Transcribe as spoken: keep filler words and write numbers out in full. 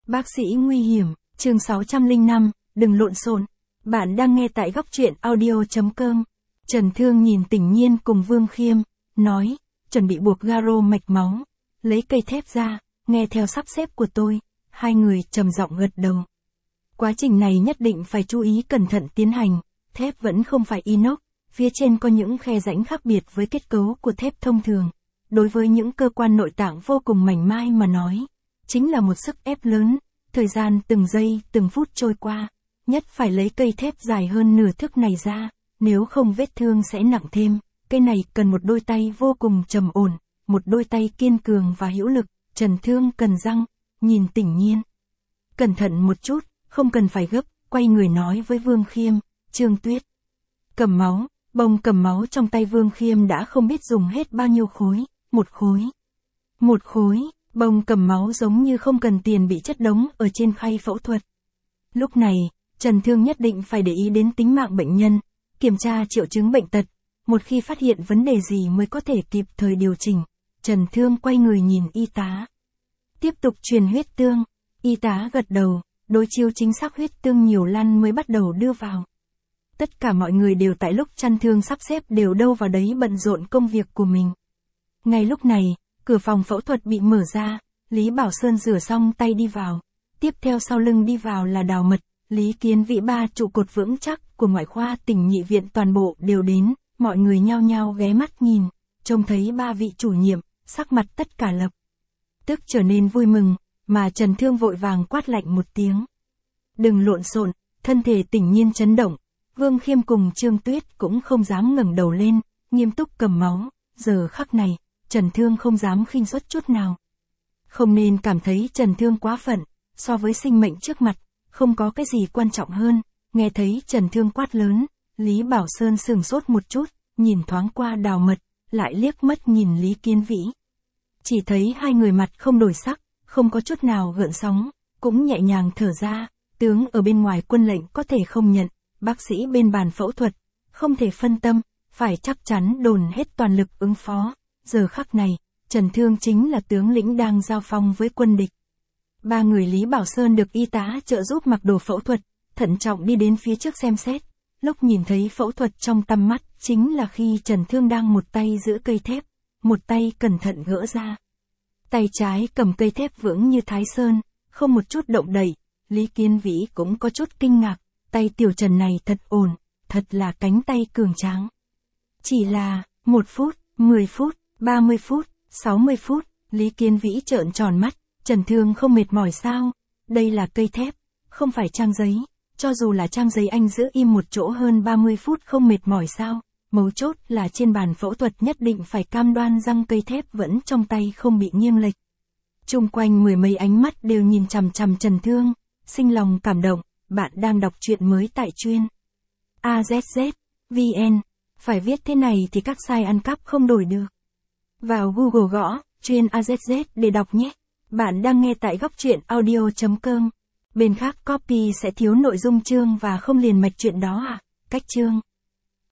Bác sĩ nguy hiểm, chương sáu trăm lẻ năm, đừng lộn xộn. Bạn đang nghe tại góc truyện audio chấm com. Trần Thương nhìn Tỉnh Nhiên cùng Vương Khiêm, nói, chuẩn bị buộc garo mạch máu, lấy cây thép ra, nghe theo sắp xếp của tôi. Hai người trầm giọng gật đầu. Quá trình này nhất định phải chú ý cẩn thận tiến hành, thép vẫn không phải inox, phía trên có những khe rãnh khác biệt với kết cấu của thép thông thường. Đối với những cơ quan nội tạng vô cùng mảnh mai mà nói, chính là một sức ép lớn, thời gian từng giây từng phút trôi qua, nhất phải lấy cây thép dài hơn nửa thước này ra, nếu không vết thương sẽ nặng thêm. Cây này cần một đôi tay vô cùng trầm ổn, một đôi tay kiên cường và hữu lực. Trần Thương cần răng, nhìn Tỉnh Nhiên. Cẩn thận một chút, không cần phải gấp, quay người nói với Vương Khiêm, Trương Tuyết. Cầm máu, bông cầm máu trong tay Vương Khiêm đã không biết dùng hết bao nhiêu khối, một khối. Một khối, bông cầm máu giống như không cần tiền bị chất đống ở trên khay phẫu thuật. Lúc này, Trần Thương nhất định phải để ý đến tính mạng bệnh nhân, kiểm tra triệu chứng bệnh tật, một khi phát hiện vấn đề gì mới có thể kịp thời điều chỉnh. Trần Thương quay người nhìn y tá. Tiếp tục truyền huyết tương, y tá gật đầu, đối chiếu chính xác huyết tương nhiều lăn mới bắt đầu đưa vào. Tất cả mọi người đều tại lúc Trần Thương sắp xếp đều đâu vào đấy bận rộn công việc của mình. Ngay lúc này, cửa phòng phẫu thuật bị mở ra, Lý Bảo Sơn rửa xong tay đi vào. Tiếp theo sau lưng đi vào là Đào Mật, Lý Kiến Vĩ, ba trụ cột vững chắc của ngoại khoa Tỉnh Nhị viện toàn bộ đều đến, mọi người nhao nhao ghé mắt nhìn, trông thấy ba vị chủ nhiệm, sắc mặt tất cả lập tức trở nên vui mừng, mà Trần Thương vội vàng quát lạnh một tiếng. Đừng lộn xộn, thân thể Tỉnh Nhiên chấn động, Vương Khiêm cùng Trương Tuyết cũng không dám ngẩng đầu lên, nghiêm túc cầm máu, giờ khắc này, Trần Thương không dám khinh suất chút nào. Không nên cảm thấy Trần Thương quá phận, so với sinh mệnh trước mặt, không có cái gì quan trọng hơn. Nghe thấy Trần Thương quát lớn, Lý Bảo Sơn sửng sốt một chút, nhìn thoáng qua Đào Mật, lại liếc mắt nhìn Lý Kiến Vĩ. Chỉ thấy hai người mặt không đổi sắc, không có chút nào gợn sóng, cũng nhẹ nhàng thở ra. Tướng ở bên ngoài quân lệnh có thể không nhận, bác sĩ bên bàn phẫu thuật, không thể phân tâm, phải chắc chắn dồn hết toàn lực ứng phó. Giờ khắc này, Trần Thương chính là tướng lĩnh đang giao phong với quân địch. Ba người Lý Bảo Sơn được y tá trợ giúp mặc đồ phẫu thuật, thận trọng đi đến phía trước xem xét. Lúc nhìn thấy phẫu thuật trong tầm mắt, chính là khi Trần Thương đang một tay giữ cây thép, một tay cẩn thận gỡ ra. Tay trái cầm cây thép vững như Thái Sơn, không một chút động đậy. Lý Kiến Vĩ cũng có chút kinh ngạc, tay tiểu Trần này thật ổn, thật là cánh tay cường tráng. Chỉ là, một phút, mười phút, ba mươi phút, sáu mươi phút, Lý Kiến Vĩ trợn tròn mắt, Trần Thương không mệt mỏi sao? Đây là cây thép, không phải trang giấy, cho dù là trang giấy anh giữ im một chỗ hơn ba mươi phút không mệt mỏi sao? Mấu chốt là trên bàn phẫu thuật nhất định phải cam đoan răng cây thép vẫn trong tay không bị nghiêng lệch. Chung quanh mười mấy ánh mắt đều nhìn chằm chằm Trần Thương, sinh lòng cảm động. Bạn đang đọc truyện mới tại truyện a zét zét vn, phải viết thế này thì các sai ăn cắp không đổi được. Vào Google gõ truyện a zét zét để đọc nhé. Bạn đang nghe tại góc truyện audio chấm com. Bên khác copy sẽ thiếu nội dung chương và không liền mạch chuyện đó à? Cách chương